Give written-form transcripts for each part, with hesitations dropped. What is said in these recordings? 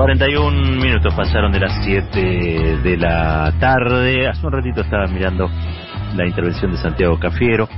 41 minutos pasaron de las 7 de la tarde. Hace un ratito estaba mirando la intervención de Santiago Cafiero,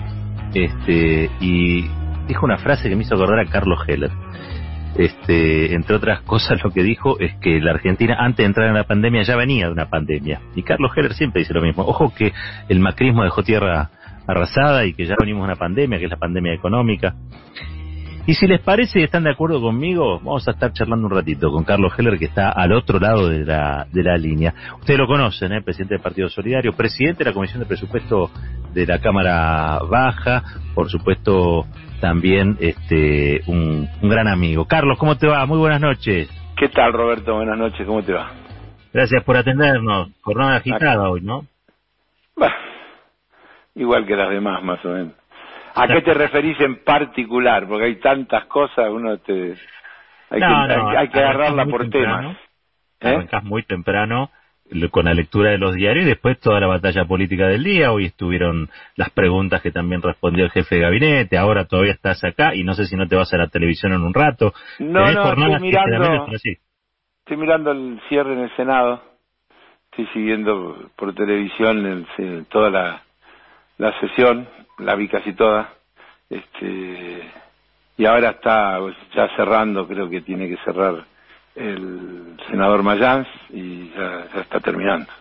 y dijo una frase que me hizo acordar a Carlos Heller. Entre otras cosas, lo que dijo es que la Argentina, antes de entrar en la pandemia, ya venía de una pandemia. Y Carlos Heller siempre dice lo mismo. Ojo que el macrismo dejó tierra arrasada y que ya venimos de una pandemia, que es la pandemia económica. Y si les parece y están de acuerdo conmigo, vamos a estar charlando un ratito con Carlos Heller, que está al otro lado de la línea. Ustedes lo conocen, presidente del Partido Solidario, presidente de la Comisión de Presupuesto de la Cámara Baja, por supuesto también un gran amigo. Carlos, ¿cómo te va? Muy buenas noches. ¿Qué tal, Roberto? Buenas noches, ¿cómo te va? Gracias por atendernos. Jornada agitada hoy, ¿no? Bah, igual que las demás, más o menos. ¿A qué te referís en particular? Porque hay tantas cosas, hay que agarrarla por temas. Arrancás muy temprano con la lectura de los diarios y después toda la batalla política del día. Hoy estuvieron las preguntas que también respondió el jefe de gabinete. Ahora todavía estás acá y no sé si no te vas a la televisión en un rato. No, estoy mirando el cierre en el Senado. Estoy siguiendo por televisión toda la sesión. La vi casi toda, y ahora está ya cerrando, creo que tiene que cerrar el senador Mayans y ya está terminando.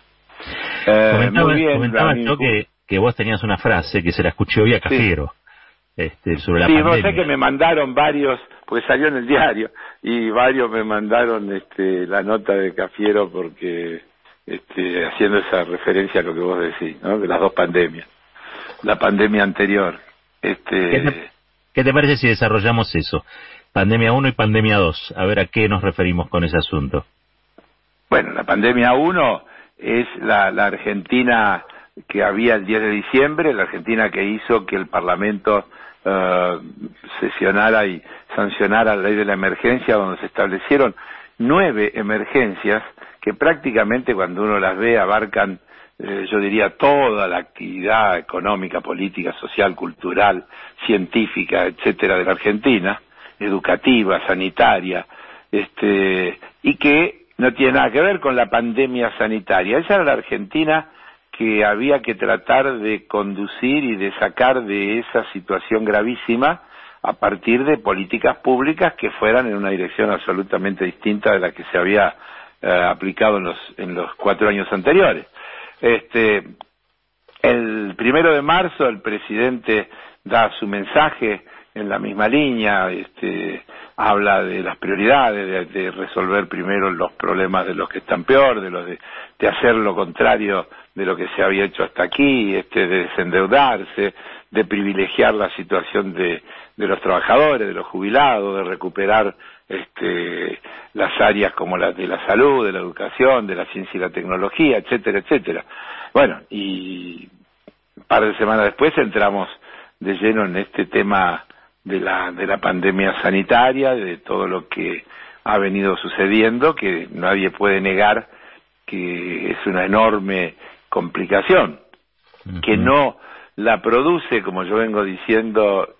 Comentaba yo que vos tenías una frase que se la escuché hoy a Cafiero, sobre la pandemia. Sí, no sé, que me mandaron varios, porque salió en el diario, y varios me mandaron la nota de Cafiero porque haciendo esa referencia a lo que vos decís, ¿no? De las dos pandemias. La pandemia anterior. ¿Qué te parece si desarrollamos eso? Pandemia 1 y pandemia 2. A ver a qué nos referimos con ese asunto. Bueno, la pandemia 1 es la Argentina que había el 10 de diciembre, la Argentina que hizo que el Parlamento sesionara y sancionara la ley de la emergencia, donde se establecieron 9 emergencias que prácticamente, cuando uno las ve, abarcan yo diría toda la actividad económica, política, social, cultural, científica, etcétera, de la Argentina, educativa, sanitaria, y que no tiene nada que ver con la pandemia sanitaria. Esa era la Argentina que había que tratar de conducir y de sacar de esa situación gravísima a partir de políticas públicas que fueran en una dirección absolutamente distinta de la que se había aplicado en los 4 años anteriores. El 1 de marzo el presidente da su mensaje en la misma línea, habla de las prioridades, de resolver primero los problemas de los que están peor, de hacer lo contrario de lo que se había hecho hasta aquí, de desendeudarse, de privilegiar la situación de los trabajadores, de los jubilados, de recuperar las áreas como las de la salud, de la educación, de la ciencia y la tecnología, etcétera, etcétera. Bueno, y un par de semanas después entramos de lleno en este tema de la pandemia sanitaria, de todo lo que ha venido sucediendo, que nadie puede negar que es una enorme complicación, que no la produce, como yo vengo diciendo,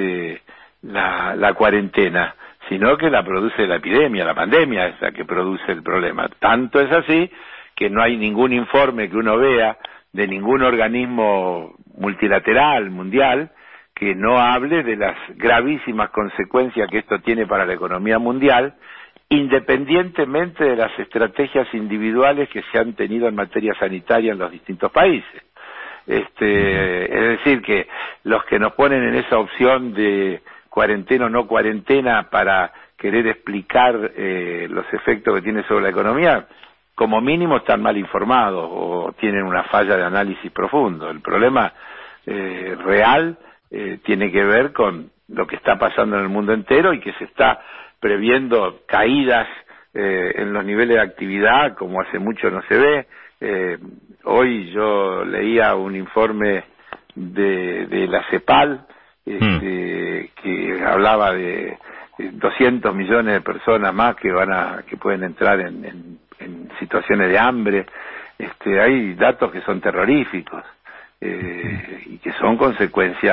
la cuarentena, sino que la produce la epidemia, la pandemia es la que produce el problema. Tanto es así que no hay ningún informe que uno vea de ningún organismo multilateral, mundial, que no hable de las gravísimas consecuencias que esto tiene para la economía mundial, independientemente de las estrategias individuales que se han tenido en materia sanitaria en los distintos países. Es decir, que los que nos ponen en esa opción de cuarentena o no cuarentena para querer explicar los efectos que tiene sobre la economía, como mínimo están mal informados o tienen una falla de análisis profundo. El problema real tiene que ver con lo que está pasando en el mundo entero y que se está previendo caídas en los niveles de actividad como hace mucho no se ve. Hoy yo leía un informe de la CEPAL que hablaba de 200 millones de personas más que pueden entrar en situaciones de hambre. Hay datos que son terroríficos y que son consecuencia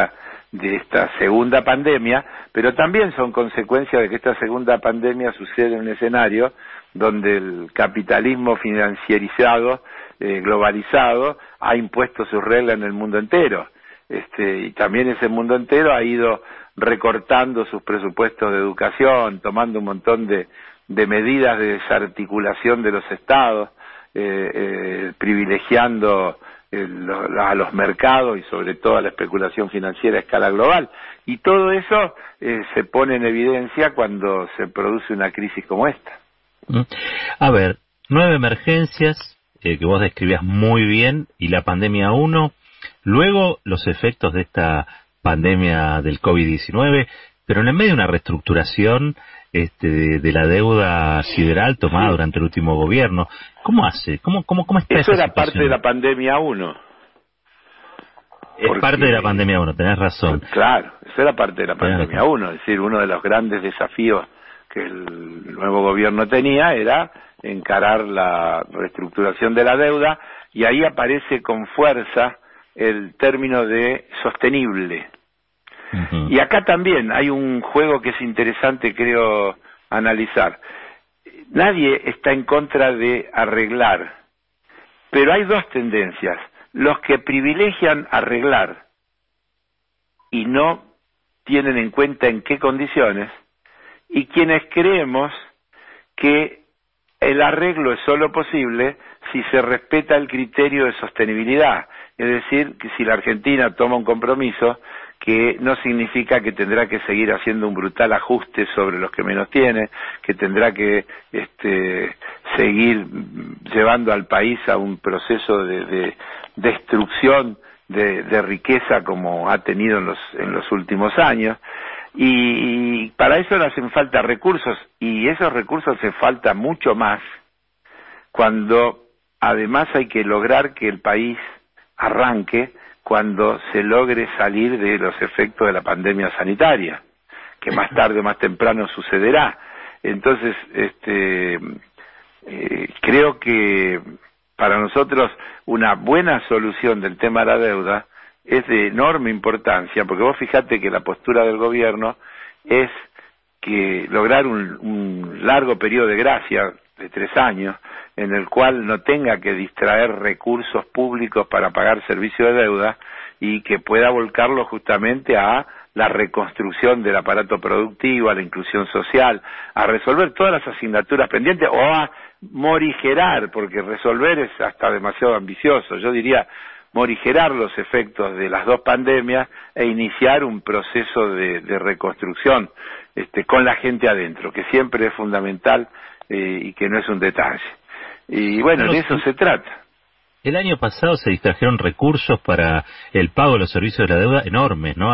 de esta segunda pandemia, pero también son consecuencia de que esta segunda pandemia sucede en un escenario donde el capitalismo financierizado, globalizado, ha impuesto sus reglas en el mundo entero. Y también ese mundo entero ha ido recortando sus presupuestos de educación, tomando un montón de medidas de desarticulación de los estados, privilegiando a los mercados y sobre todo a la especulación financiera a escala global. Y todo eso se pone en evidencia cuando se produce una crisis como esta. A ver, 9 emergencias que vos describías muy bien, y la pandemia 1, luego los efectos de esta pandemia del COVID-19, pero en el medio de una reestructuración de la deuda sideral tomada durante el último gobierno. ¿Cómo hace? ¿Cómo está eso? Esa era parte de la pandemia 1. Es parte de la pandemia 1, tenés razón. Claro, eso era parte de la pandemia 1, es decir, uno de los grandes desafíos que el nuevo gobierno tenía era encarar la reestructuración de la deuda, y ahí aparece con fuerza el término de sostenible. Uh-huh. Y acá también hay un juego que es interesante, creo, analizar. Nadie está en contra de arreglar, pero hay dos tendencias: los que privilegian arreglar y no tienen en cuenta en qué condiciones, y quienes creemos que el arreglo es solo posible si se respeta el criterio de sostenibilidad, es decir, que si la Argentina toma un compromiso, que no significa que tendrá que seguir haciendo un brutal ajuste sobre los que menos tienen, que tendrá que seguir llevando al país a un proceso de destrucción de riqueza como ha tenido en los últimos años, y para eso le hacen falta recursos, y esos recursos hacen falta mucho más cuando además hay que lograr que el país arranque cuando se logre salir de los efectos de la pandemia sanitaria, que más tarde o más temprano sucederá. Entonces, creo que para nosotros una buena solución del tema de la deuda es de enorme importancia, porque vos fijate que la postura del gobierno es que lograr un largo periodo de gracia de 3 años, en el cual no tenga que distraer recursos públicos para pagar servicios de deuda, y que pueda volcarlo justamente a la reconstrucción del aparato productivo, a la inclusión social, a resolver todas las asignaturas pendientes, o a morigerar, porque resolver es hasta demasiado ambicioso. Yo diría morigerar los efectos de las dos pandemias e iniciar un proceso de reconstrucción con la gente adentro, que siempre es fundamental y que no es un detalle. Y bueno, de eso se trata. El año pasado se distrajeron recursos para el pago de los servicios de la deuda enormes, ¿no?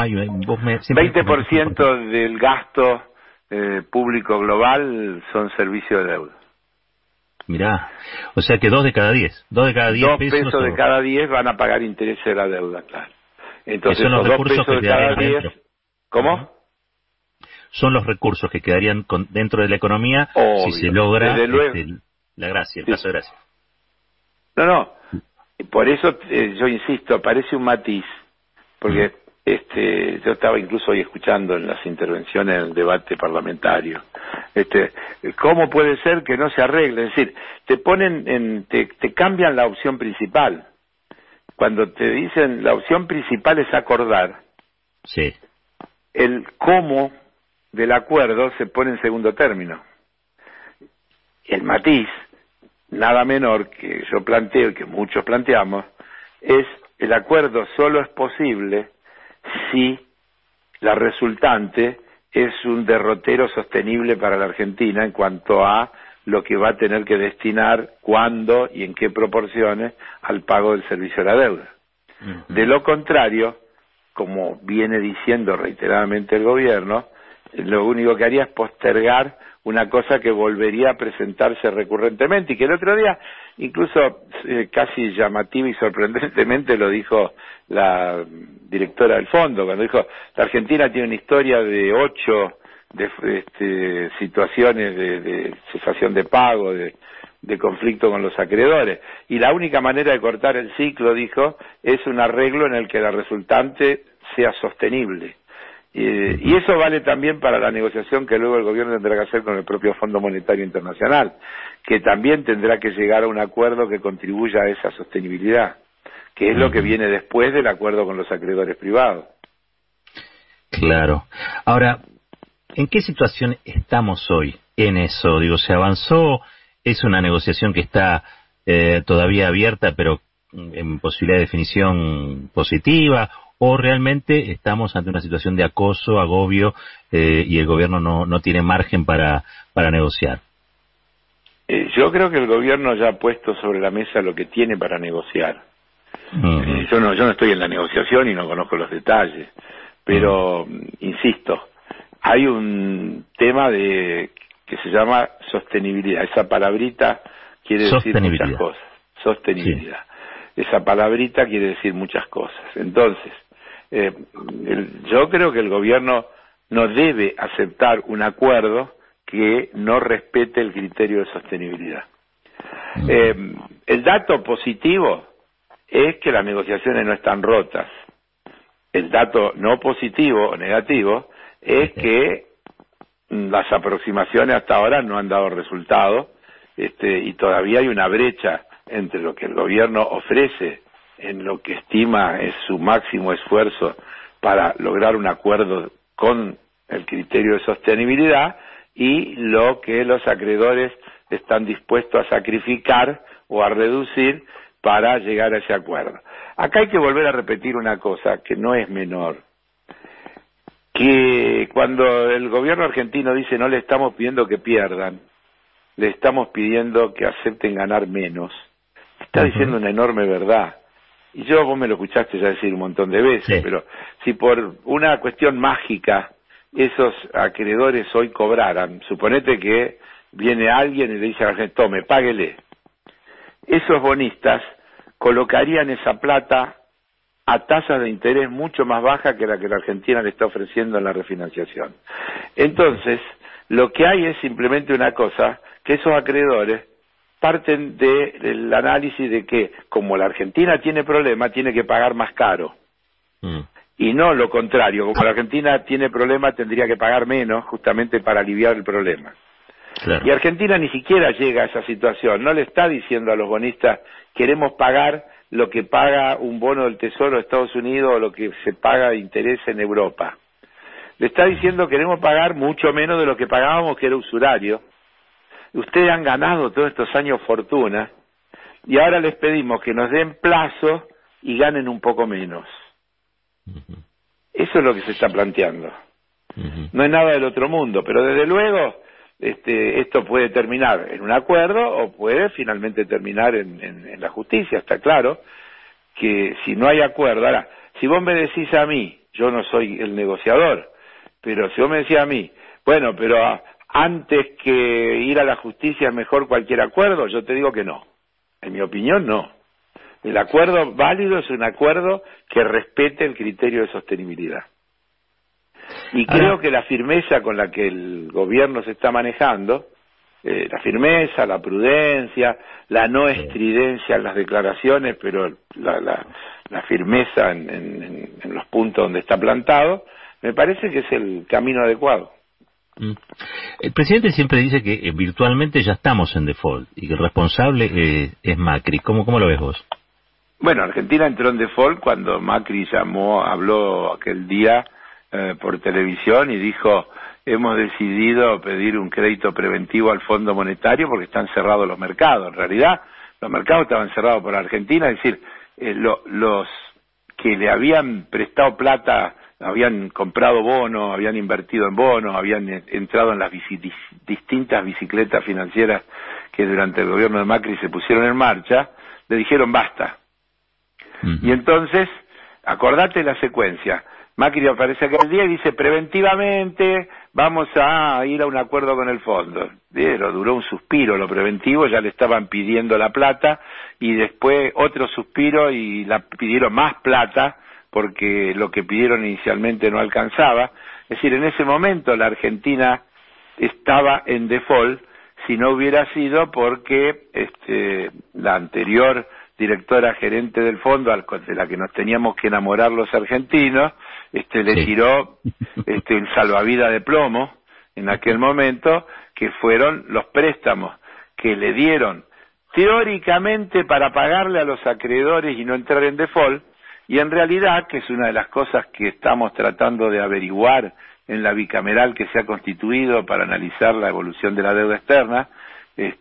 20% del gasto público global son servicios de deuda. Mirá, o sea que 2 de cada 10. 2 de cada 10 2 pesos de cada 10 van a pagar intereses de la deuda, claro. Entonces, son los recursos 2 pesos de cada 10... ¿Cómo? Son los recursos que quedarían dentro de la economía. Obvio, si se logra la gracia, el plazo de gracia. No, por eso yo insisto, aparece un matiz, porque yo estaba incluso hoy escuchando en las intervenciones en el debate parlamentario, ¿cómo puede ser que no se arregle? Es decir, te cambian la opción principal. Cuando te dicen la opción principal es acordar, sí, el cómo del acuerdo se pone en segundo término. El matiz, nada menor, que yo planteo y que muchos planteamos, es el acuerdo solo es posible si la resultante es un derrotero sostenible para la Argentina en cuanto a lo que va a tener que destinar, cuándo y en qué proporciones al pago del servicio de la deuda. Uh-huh. De lo contrario, como viene diciendo reiteradamente el gobierno, lo único que haría es postergar una cosa que volvería a presentarse recurrentemente, y que el otro día, incluso casi llamativa y sorprendentemente, lo dijo la directora del fondo, cuando dijo: la Argentina tiene una historia de 8 situaciones de cesación de pago, de de conflicto con los acreedores. Y la única manera de cortar el ciclo, dijo, es un arreglo en el que la resultante sea sostenible. Y eso vale también para la negociación que luego el gobierno tendrá que hacer con el propio Fondo Monetario Internacional, que también tendrá que llegar a un acuerdo que contribuya a esa sostenibilidad, que es lo que viene después del acuerdo con los acreedores privados. Claro. Ahora, ¿en qué situación estamos hoy en eso? Digo, ¿se avanzó? ¿Es una negociación que está todavía abierta, pero en posibilidad de definición positiva? ¿O realmente estamos ante una situación de acoso, agobio, y el gobierno no tiene margen para negociar? Yo creo que el gobierno ya ha puesto sobre la mesa lo que tiene para negociar. Yo no estoy en la negociación y no conozco los detalles, pero insisto, hay un tema que se llama sostenibilidad. Esa palabrita quiere decir muchas cosas. Sostenibilidad. Sí. Esa palabrita quiere decir muchas cosas. Entonces, yo creo que el gobierno no debe aceptar un acuerdo que no respete el criterio de sostenibilidad. El dato positivo es que las negociaciones no están rotas. El dato no positivo o negativo es que las aproximaciones hasta ahora no han dado resultado, y todavía hay una brecha entre lo que el gobierno ofrece en lo que estima es su máximo esfuerzo para lograr un acuerdo con el criterio de sostenibilidad y lo que los acreedores están dispuestos a sacrificar o a reducir para llegar a ese acuerdo. Acá hay que volver a repetir una cosa que no es menor, que cuando el gobierno argentino dice no le estamos pidiendo que pierdan, le estamos pidiendo que acepten ganar menos, está diciendo una enorme verdad. Y vos me lo escuchaste ya decir un montón de veces, pero si por una cuestión mágica esos acreedores hoy cobraran, suponete que viene alguien y le dice a la gente, tome, páguele, esos bonistas colocarían esa plata a tasas de interés mucho más baja que la Argentina le está ofreciendo en la refinanciación. Entonces, lo que hay es simplemente una cosa, que esos acreedores parten del análisis de que, como la Argentina tiene problemas, tiene que pagar más caro. Y no lo contrario, como la Argentina tiene problemas, tendría que pagar menos, justamente para aliviar el problema. Claro. Y Argentina ni siquiera llega a esa situación, no le está diciendo a los bonistas, queremos pagar lo que paga un bono del Tesoro de Estados Unidos o lo que se paga de interés en Europa. Le está diciendo, queremos pagar mucho menos de lo que pagábamos, que era usurario. Ustedes han ganado todos estos años fortuna y ahora les pedimos que nos den plazo y ganen un poco menos. Eso es lo que se está planteando. No es nada del otro mundo, pero desde luego esto puede terminar en un acuerdo o puede finalmente terminar en la justicia. Está claro que si no hay acuerdo, ahora, si vos me decís a mí, yo no soy el negociador, pero si vos me decís a mí, bueno, pero antes que ir a la justicia es mejor cualquier acuerdo, yo te digo que no. En mi opinión, no. El acuerdo válido es un acuerdo que respete el criterio de sostenibilidad. Y creo que la firmeza con la que el gobierno se está manejando, la firmeza, la prudencia, la no estridencia en las declaraciones, pero la firmeza en los puntos donde está plantado, me parece que es el camino adecuado. El presidente siempre dice que virtualmente ya estamos en default y que el responsable es Macri. ¿Cómo lo ves vos? Bueno, Argentina entró en default cuando Macri habló aquel día por televisión y dijo, hemos decidido pedir un crédito preventivo al Fondo Monetario porque están cerrados los mercados. En realidad, los mercados estaban cerrados por Argentina, es decir, los que le habían prestado plata, habían comprado bonos, habían invertido en bonos, habían entrado en las distintas bicicletas financieras que durante el gobierno de Macri se pusieron en marcha, le dijeron basta. Y entonces, acordate la secuencia. Macri aparece aquel día y dice, preventivamente vamos a ir a un acuerdo con el fondo. Pero duró un suspiro lo preventivo, ya le estaban pidiendo la plata, y después otro suspiro y pidieron más plata, porque lo que pidieron inicialmente no alcanzaba. Es decir, en ese momento la Argentina estaba en default si no hubiera sido porque la anterior directora gerente del fondo, de la que nos teníamos que enamorar los argentinos, le tiró el salvavidas de plomo en aquel momento, que fueron los préstamos que le dieron teóricamente para pagarle a los acreedores y no entrar en default, y en realidad, que es una de las cosas que estamos tratando de averiguar en la bicameral que se ha constituido para analizar la evolución de la deuda externa, es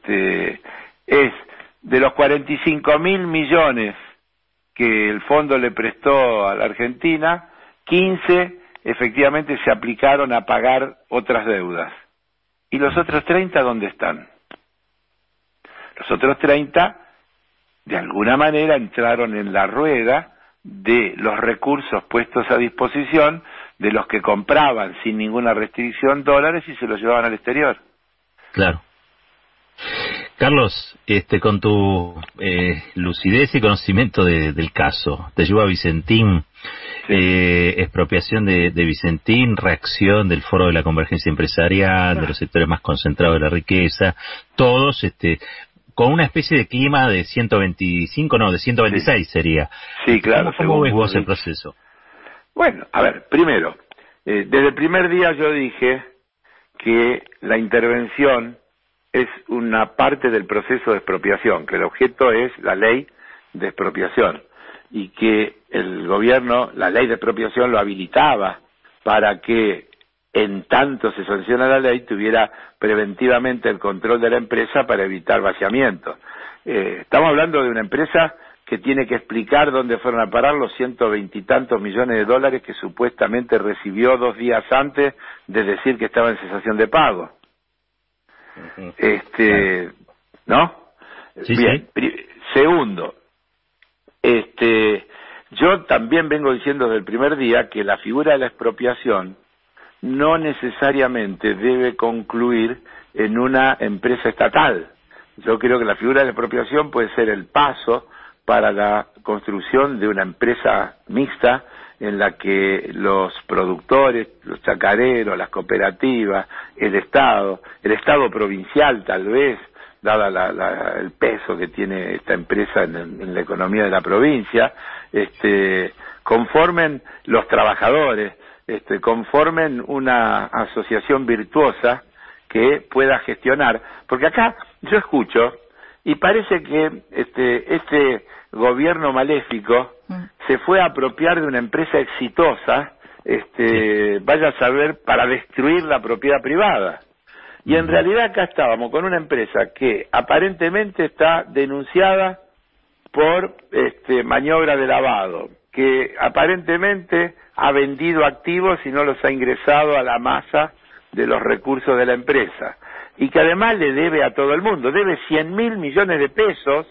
de los 45.000 millones que el fondo le prestó a la Argentina, 15 efectivamente se aplicaron a pagar otras deudas. ¿Y los otros 30 dónde están? Los otros 30, de alguna manera, entraron en la rueda de los recursos puestos a disposición de los que compraban sin ninguna restricción dólares y se los llevaban al exterior. Claro. Carlos, con tu lucidez y conocimiento del caso, te llevo a Vicentín, expropiación de Vicentín, reacción del Foro de la Convergencia Empresarial, de los sectores más concentrados de la riqueza, todos con una especie de clima de 126 sería. Sí, claro. ¿Cómo ves vos el proceso? Bueno, a ver, primero, desde el primer día yo dije que la intervención es una parte del proceso de expropiación, que el objeto es la ley de expropiación y que el gobierno, la ley de expropiación lo habilitaba para que en tanto se sanciona la ley tuviera preventivamente el control de la empresa para evitar vaciamiento. Estamos hablando de una empresa que tiene que explicar dónde fueron a parar los 120 y tantos millones de dólares que supuestamente recibió 2 días antes de decir que estaba en cesación de pago. ¿No? Sí, bien. Sí. Segundo, yo también vengo diciendo desde el primer día que la figura de la expropiación no necesariamente debe concluir en una empresa estatal. Yo creo que la figura de la expropiación puede ser el paso para la construcción de una empresa mixta en la que los productores, los chacareros, las cooperativas, el Estado provincial tal vez, dada el peso que tiene esta empresa en la economía de la provincia, conformen los trabajadores, conformen una asociación virtuosa que pueda gestionar, porque acá yo escucho y parece que este gobierno maléfico se fue a apropiar de una empresa exitosa, vaya a saber, para destruir la propiedad privada. Y en realidad acá estábamos con una empresa que aparentemente está denunciada por maniobra de lavado, que aparentemente ha vendido activos y no los ha ingresado a la masa de los recursos de la empresa, y que además le debe a todo el mundo, debe 100.000 millones de pesos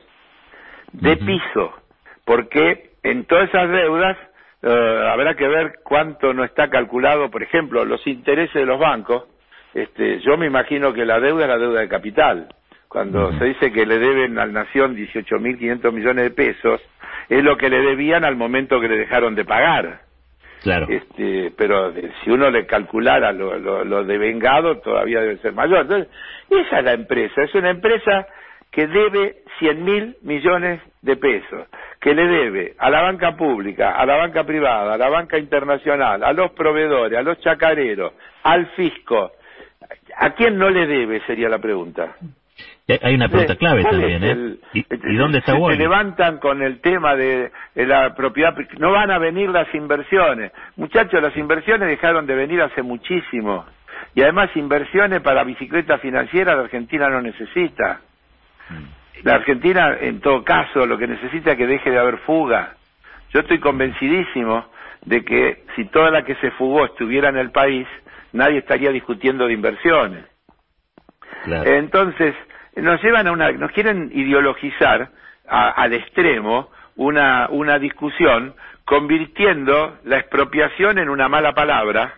de piso, porque en todas esas deudas habrá que ver cuánto no está calculado, por ejemplo, los intereses de los bancos. Yo me imagino que la deuda es la deuda de capital. Cuando se dice que le deben a la Nación 18.500 millones de pesos, es lo que le debían al momento que le dejaron de pagar. Claro. Pero si uno le calculara lo devengado, todavía debe ser mayor. Entonces, esa es la empresa. Es una empresa que debe 100.000 millones de pesos, que le debe a la banca pública, a la banca privada, a la banca internacional, a los proveedores, a los chacareros, al fisco. ¿A quién no le debe? Sería la pregunta. Hay una pregunta clave también, ¿Y dónde está Wall? Se levantan con el tema de la propiedad, no van a venir las inversiones. Muchachos, las inversiones dejaron de venir hace muchísimo. Y además inversiones para bicicleta financiera la Argentina no necesita. La Argentina, en todo caso, lo que necesita es que deje de haber fuga. Yo estoy convencidísimo de que si toda la que se fugó estuviera en el país, nadie estaría discutiendo de inversiones. Claro. Entonces, nos quieren ideologizar al extremo una discusión, convirtiendo la expropiación en una mala palabra,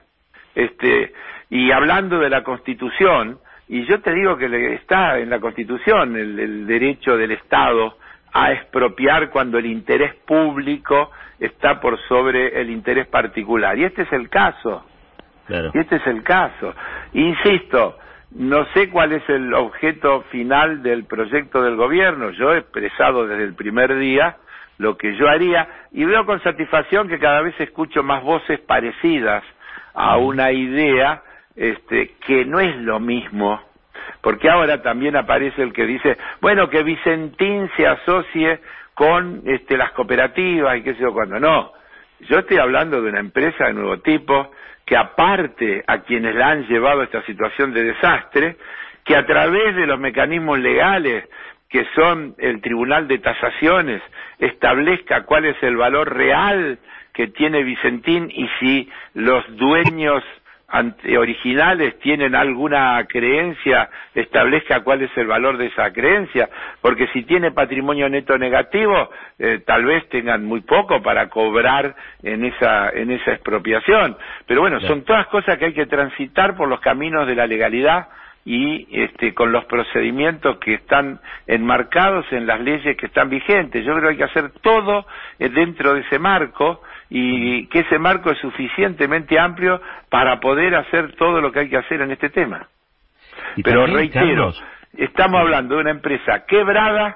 y hablando de la Constitución. Y yo te digo que está en la Constitución el derecho del Estado a expropiar cuando el interés público está por sobre el interés particular. Y este es el caso. Claro. Y este es el caso. Insisto, no sé cuál es el objeto final del proyecto del gobierno. Yo he expresado desde el primer día lo que yo haría, y veo con satisfacción que cada vez escucho más voces parecidas a una idea que no es lo mismo, porque ahora también aparece el que dice, bueno, que Vicentín se asocie con las cooperativas y qué sé yo cuándo. No, yo estoy hablando de una empresa de nuevo tipo, que aparte a quienes la han llevado a esta situación de desastre, que a través de los mecanismos legales que son el Tribunal de Tasaciones, establezca cuál es el valor real que tiene Vicentín, y si los dueños originales tienen alguna creencia, establezca cuál es el valor de esa creencia, porque si tiene patrimonio neto negativo, tal vez tengan muy poco para cobrar en esa expropiación. Pero bueno, son todas cosas que hay que transitar por los caminos de la legalidad y con los procedimientos que están enmarcados en las leyes que están vigentes. Yo creo que hay que hacer todo dentro de ese marco, y que ese marco es suficientemente amplio para poder hacer todo lo que hay que hacer en este tema. Pero también, reitero, Carlos, estamos hablando de una empresa quebrada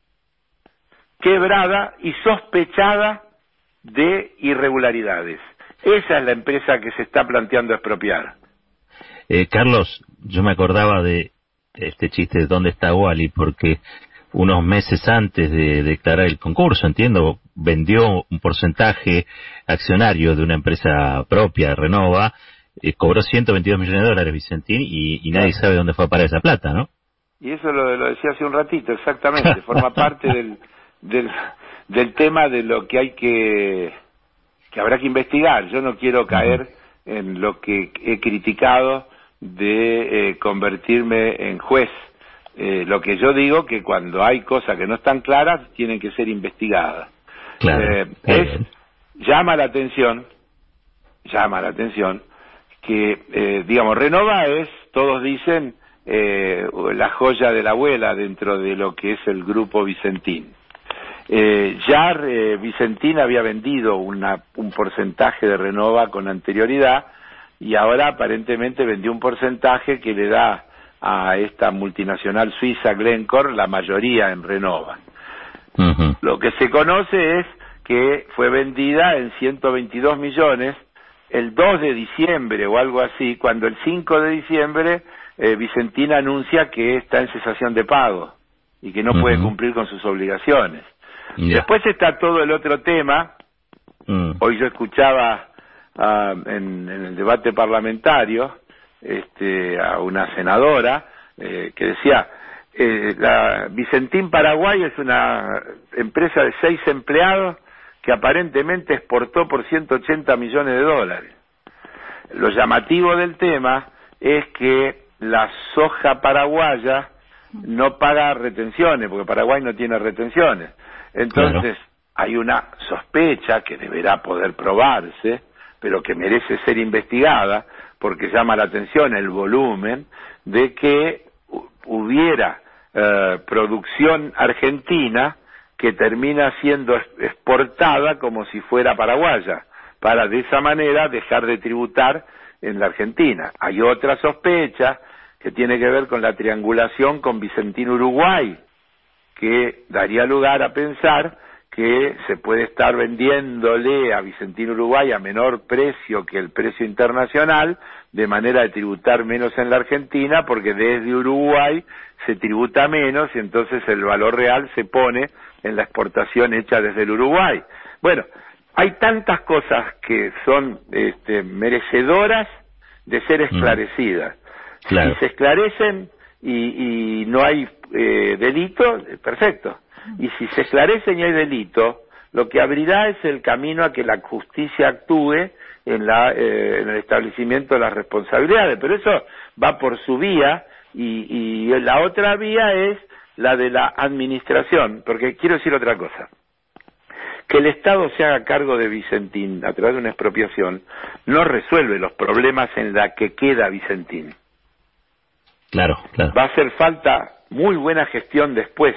y sospechada de irregularidades. Esa es la empresa que se está planteando expropiar. Carlos, yo me acordaba de este chiste de ¿dónde está Wally? Porque unos meses antes de declarar el concurso, entiendo, vendió un porcentaje accionario de una empresa propia, Renova, cobró 122 millones de dólares Vicentín, y nadie sabe dónde fue a parar esa plata, ¿no? Y eso lo decía hace un ratito, exactamente, forma parte del tema de lo que hay que habrá que investigar. Yo no quiero caer en lo que he criticado de convertirme en juez. Lo que yo digo, que cuando hay cosas que no están claras, tienen que ser investigadas. Claro, llama la atención que, digamos, Renova es, todos dicen, la joya de la abuela dentro de lo que es el grupo Vicentín. Vicentín había vendido un porcentaje de Renova con anterioridad, y ahora aparentemente vendió un porcentaje que le da a esta multinacional suiza Glencore la mayoría en Renova. Lo que se conoce es que fue vendida en 122 millones el 2 de diciembre o algo así, cuando el 5 de diciembre Vicentín anuncia que está en cesación de pago y que no puede cumplir con sus obligaciones. Después está todo el otro tema. Hoy yo escuchaba en el debate parlamentario a una senadora que decía, la Vicentín Paraguay es una empresa de 6 empleados que aparentemente exportó por 180 millones de dólares. Lo llamativo del tema es que la soja paraguaya no paga retenciones, porque Paraguay no tiene retenciones. Entonces, hay una sospecha que deberá poder probarse, pero que merece ser investigada, porque llama la atención el volumen de que hubiera producción argentina que termina siendo exportada como si fuera paraguaya, para de esa manera dejar de tributar en la Argentina. Hay otra sospecha que tiene que ver con la triangulación con Vicentín Uruguay, que daría lugar a pensar que se puede estar vendiéndole a Vicentín Uruguay a menor precio que el precio internacional, de manera de tributar menos en la Argentina, porque desde Uruguay se tributa menos y entonces el valor real se pone en la exportación hecha desde el Uruguay. Bueno, hay tantas cosas que son merecedoras de ser esclarecidas. Si se esclarecen y no hay delito, perfecto. Y si se esclarecen y hay delito, lo que abrirá es el camino a que la justicia actúe en el establecimiento de las responsabilidades. Pero eso va por su vía, y la otra vía es la de la administración, porque quiero decir otra cosa. Que el Estado se haga cargo de Vicentín a través de una expropiación no resuelve los problemas en la que queda Vicentín. Claro. Va a hacer falta muy buena gestión después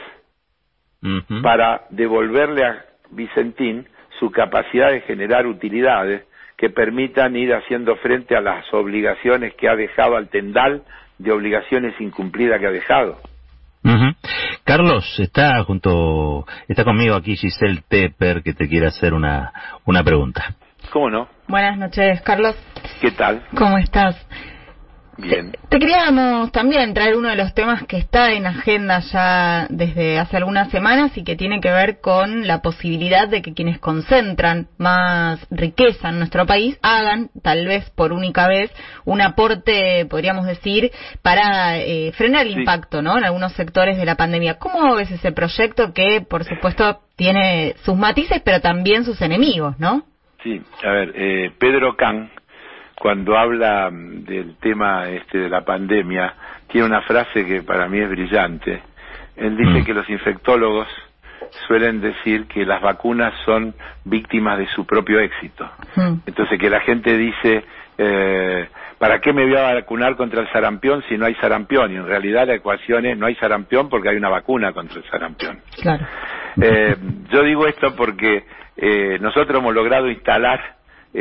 para devolverle a Vicentín su capacidad de generar utilidades que permitan ir haciendo frente a las obligaciones que ha dejado al tendal de obligaciones incumplidas que ha dejado. Carlos, está conmigo aquí Giselle Tepper, que te quiere hacer una pregunta. ¿Cómo no? Buenas noches, Carlos. ¿Qué tal? ¿Cómo estás? Bien. Te queríamos también traer uno de los temas que está en agenda ya desde hace algunas semanas y que tiene que ver con la posibilidad de que quienes concentran más riqueza en nuestro país hagan, tal vez por única vez, un aporte, podríamos decir, para frenar el impacto, ¿no?, en algunos sectores de la pandemia. ¿Cómo ves ese proyecto que, por supuesto, tiene sus matices, pero también sus enemigos, ¿no? Sí, a ver, Pedro Can, cuando habla del tema de la pandemia, tiene una frase que para mí es brillante. Él dice que los infectólogos suelen decir que las vacunas son víctimas de su propio éxito. Entonces, que la gente dice, ¿para qué me voy a vacunar contra el sarampión si no hay sarampión? Y en realidad la ecuación es, no hay sarampión porque hay una vacuna contra el sarampión. Claro. Yo digo esto porque nosotros hemos logrado instalar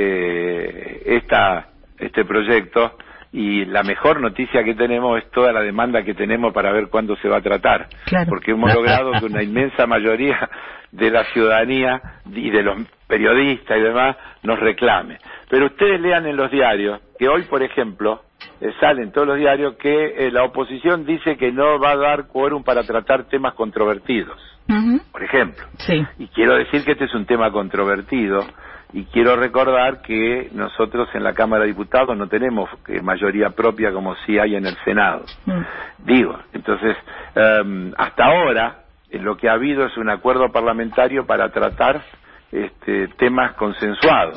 este proyecto, y la mejor noticia que tenemos es toda la demanda que tenemos para ver cuándo se va a tratar, claro, porque hemos logrado que una inmensa mayoría de la ciudadanía y de los periodistas y demás nos reclame. Pero ustedes lean en los diarios que hoy, por ejemplo, salen todos los diarios que la oposición dice que no va a dar quórum para tratar temas controvertidos, por ejemplo. Sí. Y quiero decir que este es un tema controvertido, y quiero recordar que nosotros en la Cámara de Diputados no tenemos mayoría propia como sí hay en el Senado. Digo, entonces, hasta ahora lo que ha habido es un acuerdo parlamentario para tratar temas consensuados.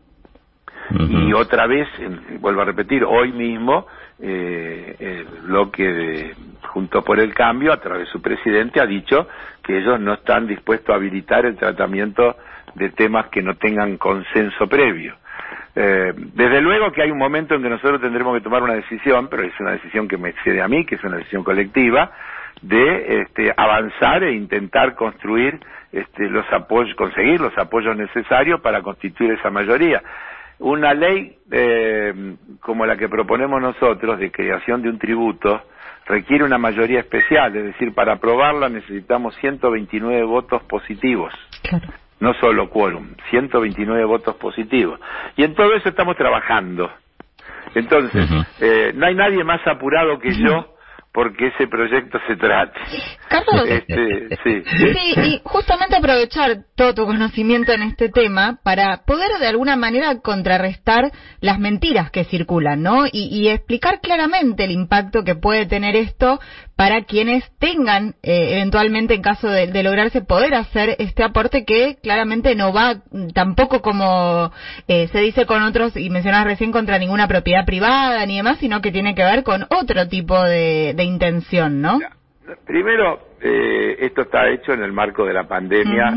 Y otra vez, vuelvo a repetir, hoy mismo el bloque de Juntos por el Cambio, a través de su presidente, ha dicho que ellos no están dispuestos a habilitar el tratamiento de temas que no tengan consenso previo. Desde luego que hay un momento en que nosotros tendremos que tomar una decisión, pero es una decisión que me excede a mí, que es una decisión colectiva, de avanzar e intentar construir conseguir los apoyos necesarios para constituir esa mayoría. Una ley como la que proponemos nosotros, de creación de un tributo, requiere una mayoría especial, es decir, para aprobarla necesitamos 129 votos positivos. Claro. No solo quórum, 129 votos positivos. Y en todo eso estamos trabajando. Entonces, no hay nadie más apurado que yo porque ese proyecto se trate. Carlos, sí, y justamente aprovechar todo tu conocimiento en este tema para poder de alguna manera contrarrestar las mentiras que circulan, ¿no? Y explicar claramente el impacto que puede tener esto para quienes tengan eventualmente, en caso de lograrse, poder hacer este aporte que claramente no va tampoco, como se dice con otros, y mencionabas recién, contra ninguna propiedad privada ni demás, sino que tiene que ver con otro tipo de intención, ¿no? Primero, esto está hecho en el marco de la pandemia,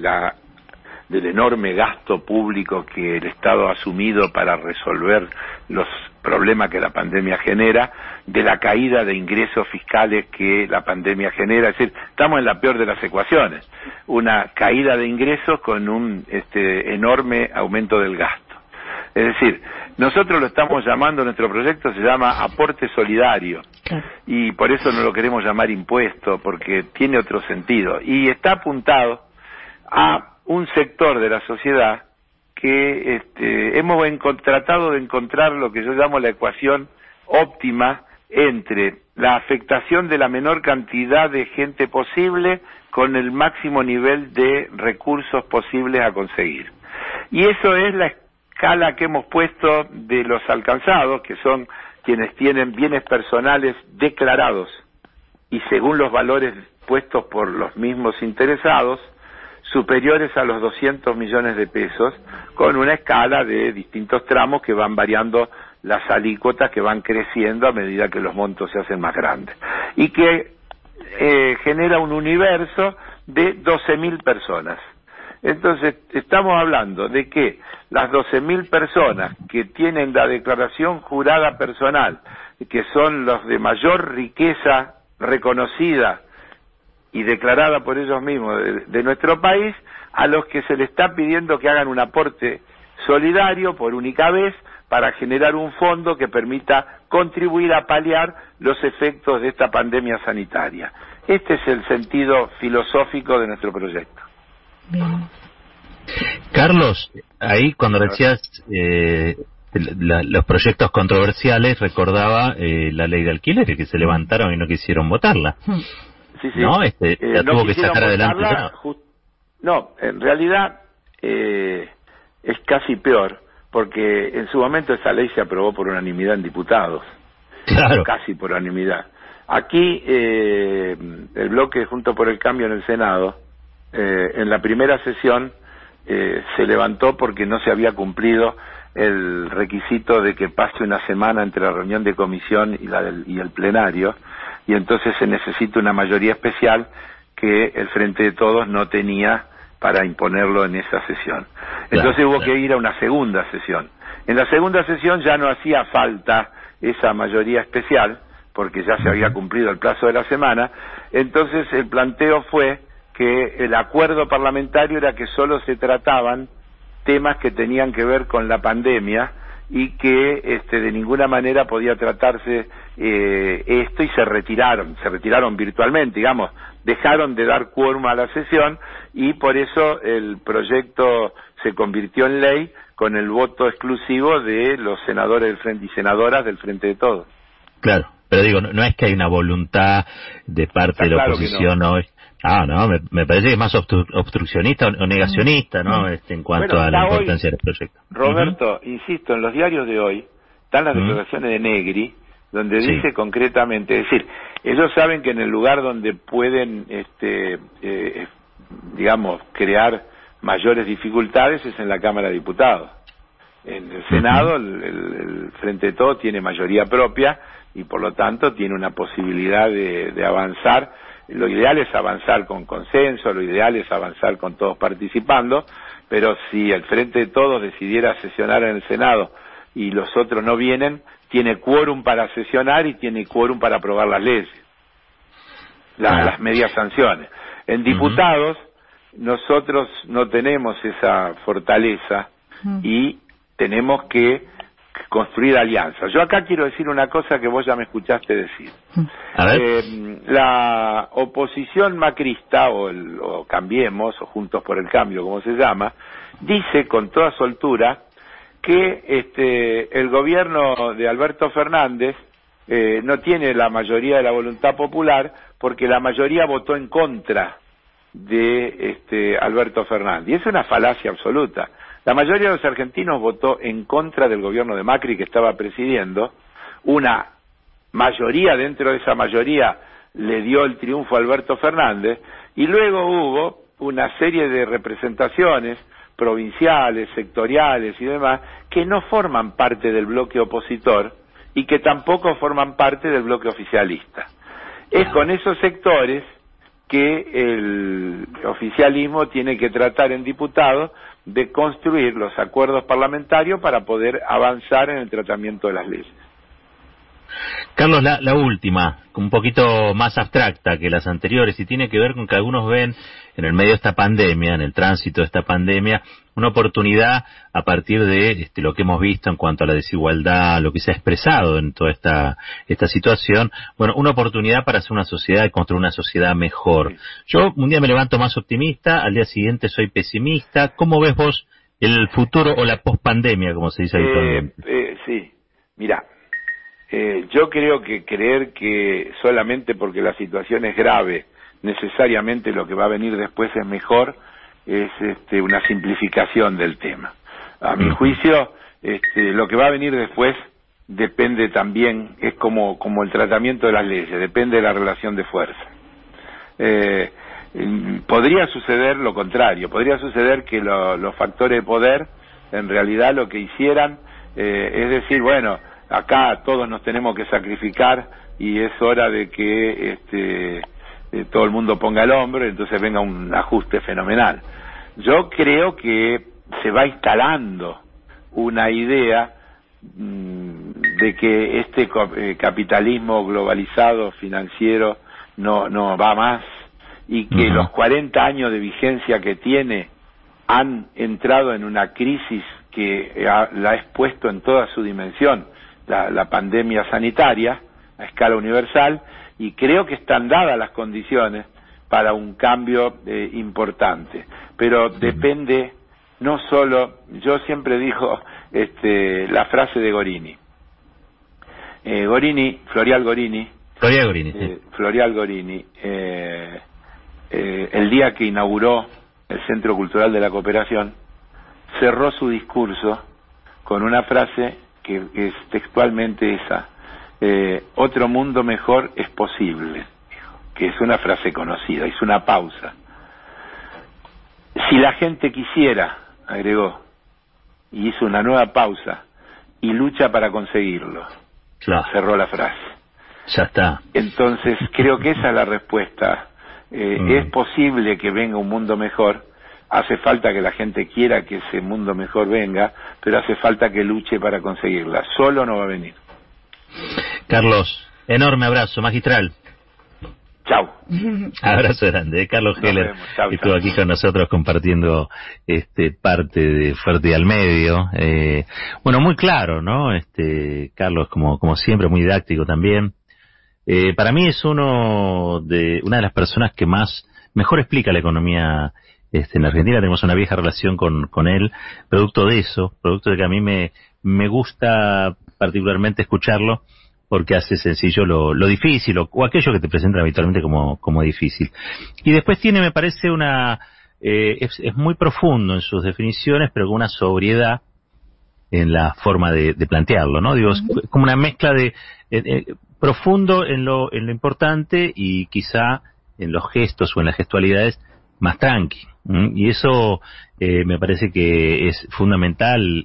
del enorme gasto público que el Estado ha asumido para resolver los problemas que la pandemia genera, de la caída de ingresos fiscales que la pandemia genera. Es decir, estamos en la peor de las ecuaciones, una caída de ingresos con un enorme aumento del gasto. Es decir, nosotros lo estamos llamando, nuestro proyecto se llama aporte solidario, y por eso no lo queremos llamar impuesto, porque tiene otro sentido, y está apuntado a un sector de la sociedad que hemos tratado de encontrar lo que yo llamo la ecuación óptima entre la afectación de la menor cantidad de gente posible con el máximo nivel de recursos posibles a conseguir. Y eso es la escala que hemos puesto de los alcanzados, que son quienes tienen bienes personales declarados y según los valores puestos por los mismos interesados, superiores a los 200 millones de pesos, con una escala de distintos tramos que van variando las alícuotas, que van creciendo a medida que los montos se hacen más grandes, y que genera un universo de 12.000 personas. Entonces, estamos hablando de que las 12.000 personas que tienen la declaración jurada personal, que son los de mayor riqueza reconocida y declarada por ellos mismos de nuestro país, a los que se les está pidiendo que hagan un aporte solidario por única vez para generar un fondo que permita contribuir a paliar los efectos de esta pandemia sanitaria. Este es el sentido filosófico de nuestro proyecto. Bien. Carlos, ahí cuando decías los proyectos controversiales, recordaba la ley de alquileres, que se levantaron y no quisieron votarla. Sí, sí. ¿No? La no tuvo que sacar adelante. No, en realidad es casi peor, porque en su momento esa ley se aprobó por unanimidad en diputados. Claro. Casi por unanimidad. Aquí, el bloque Juntos por el Cambio en el Senado, en la primera sesión, se levantó porque no se había cumplido el requisito de que pase una semana entre la reunión de comisión y el plenario, y entonces se necesita una mayoría especial que el Frente de Todos no tenía para imponerlo en esa sesión. Entonces hubo que ir a una segunda sesión. En la segunda sesión ya no hacía falta esa mayoría especial, porque ya se había cumplido el plazo de la semana. Entonces el planteo fue que el acuerdo parlamentario era que solo se trataban temas que tenían que ver con la pandemia y que de ninguna manera podía tratarse esto, y se retiraron virtualmente, digamos, dejaron de dar quórum a la sesión, y por eso el proyecto se convirtió en ley con el voto exclusivo de los senadores del Frente y senadoras del Frente de Todos. Claro, pero digo, no es que hay una voluntad de parte de la oposición hoy. No, me parece que es más obstruccionista o negacionista, ¿no? En cuanto a la importancia del proyecto. Roberto, insisto, en los diarios de hoy están las declaraciones de Negri, donde dice concretamente, es decir, ellos saben que en el lugar donde pueden, digamos, crear mayores dificultades es en la Cámara de Diputados. En el Senado, el Frente de Todos tiene mayoría propia y por lo tanto tiene una posibilidad de avanzar. Lo ideal es avanzar con consenso, lo ideal es avanzar con todos participando, pero si el Frente de Todos decidiera sesionar en el Senado y los otros no vienen, tiene quórum para sesionar y tiene quórum para aprobar las leyes, las medias sanciones. En diputados, nosotros no tenemos esa fortaleza y tenemos que construir alianzas. Yo acá quiero decir una cosa que vos ya me escuchaste decir. A ver. La oposición macrista, o Cambiemos, o Juntos por el Cambio, como se llama, dice con toda soltura que el gobierno de Alberto Fernández no tiene la mayoría de la voluntad popular porque la mayoría votó en contra de Alberto Fernández. Y es una falacia absoluta. La mayoría de los argentinos votó en contra del gobierno de Macri que estaba presidiendo. Una mayoría dentro de esa mayoría le dio el triunfo a Alberto Fernández, y luego hubo una serie de representaciones provinciales, sectoriales y demás que no forman parte del bloque opositor y que tampoco forman parte del bloque oficialista. Es con esos sectores que el oficialismo tiene que tratar en diputados de construir los acuerdos parlamentarios para poder avanzar en el tratamiento de las leyes. Carlos, la última, un poquito más abstracta que las anteriores, y tiene que ver con que algunos ven en el medio de esta pandemia, en el tránsito de esta pandemia, una oportunidad a partir de lo que hemos visto en cuanto a la desigualdad, lo que se ha expresado en toda esta situación, bueno, una oportunidad para hacer una sociedad y construir una sociedad mejor. Yo un día me levanto más optimista, al día siguiente soy pesimista. ¿Cómo ves vos el futuro o la pospandemia, como se dice habitualmente? Sí, mira, yo creo que creer que solamente porque la situación es grave, necesariamente lo que va a venir después es mejor, es una simplificación del tema. A mi juicio, lo que va a venir después depende también, es como el tratamiento de las leyes, depende de la relación de fuerza. Podría suceder lo contrario, podría suceder que los factores de poder en realidad lo que hicieran es decir, bueno, acá todos nos tenemos que sacrificar y es hora de que todo el mundo ponga el hombro y entonces venga un ajuste fenomenal. Yo creo que se va instalando una idea de que este capitalismo globalizado financiero no va más y que los 40 años de vigencia que tiene han entrado en una crisis que la ha expuesto en toda su dimensión la pandemia sanitaria a escala universal, y creo que están dadas las condiciones para un cambio importante, pero depende no solo, yo siempre digo la frase de Gorini, Florial Gorini, el día que inauguró el Centro Cultural de la Cooperación, cerró su discurso con una frase que es textualmente esa: otro mundo mejor es posible, que es una frase conocida, hizo una pausa. Si la gente quisiera, agregó, y hizo una nueva pausa, y lucha para conseguirlo. Claro. Cerró la frase. Ya está. Entonces, creo que esa es la respuesta. Es posible que venga un mundo mejor, hace falta que la gente quiera que ese mundo mejor venga, pero hace falta que luche para conseguirla. Solo no va a venir. Carlos, enorme abrazo, magistral. Chau. Abrazo grande. Carlos Heller estuvo aquí con nosotros compartiendo parte de Fuerte al Medio. Bueno, muy claro, ¿no? Carlos, como siempre, muy didáctico también. Para mí es una de las personas que mejor explica la economía en la Argentina. Tenemos una vieja relación con él, producto de eso, producto de que a mí me gusta particularmente escucharlo, porque hace sencillo lo difícil, o aquello que te presentan habitualmente como difícil. Y después tiene, me parece, es muy profundo en sus definiciones, pero con una sobriedad en la forma de plantearlo, ¿no? Digo, es como una mezcla de profundo en lo importante, y quizá en los gestos o en las gestualidades más tranqui. Y eso me parece que es fundamental